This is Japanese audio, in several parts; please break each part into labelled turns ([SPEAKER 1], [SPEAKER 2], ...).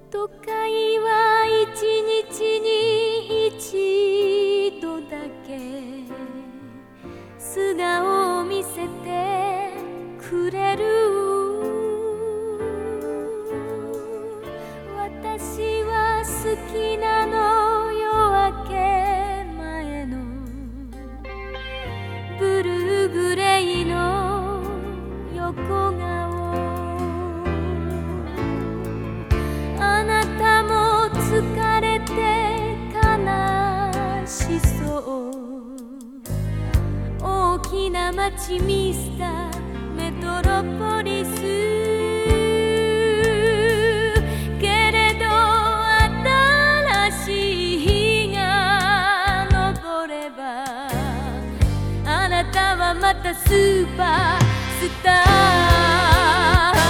[SPEAKER 1] 都会は一日に一度だけ素顔を見せてくれる。私は好きなの夜明け前のブルーグレイの横顔。あなたも疲れて悲しそう。大きな街ミスターメトロポリス。けれど新しい日が昇ればあなたはまたスーパースター。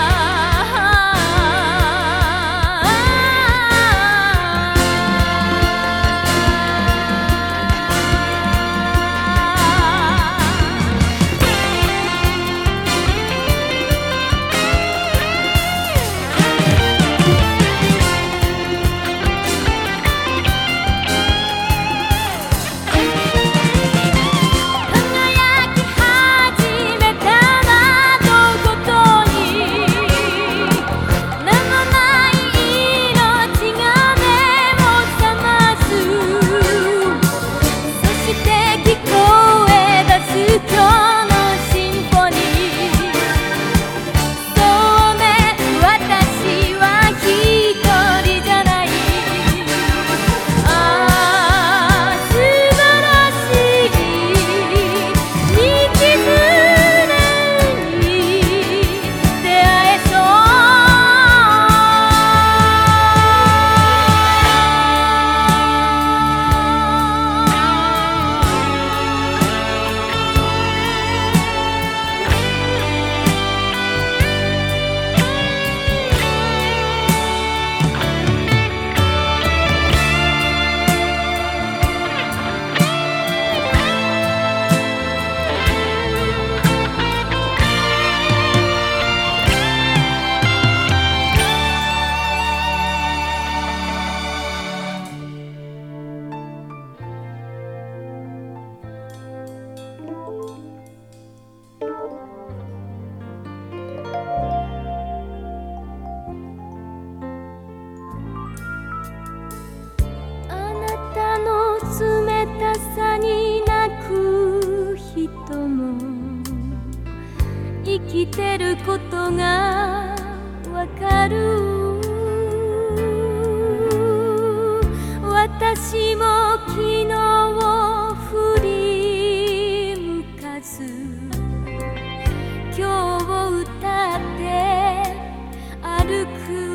[SPEAKER 1] 冷たさに泣く人も生きてることがわかる。私も昨日を振り向かず今日を歌って歩く。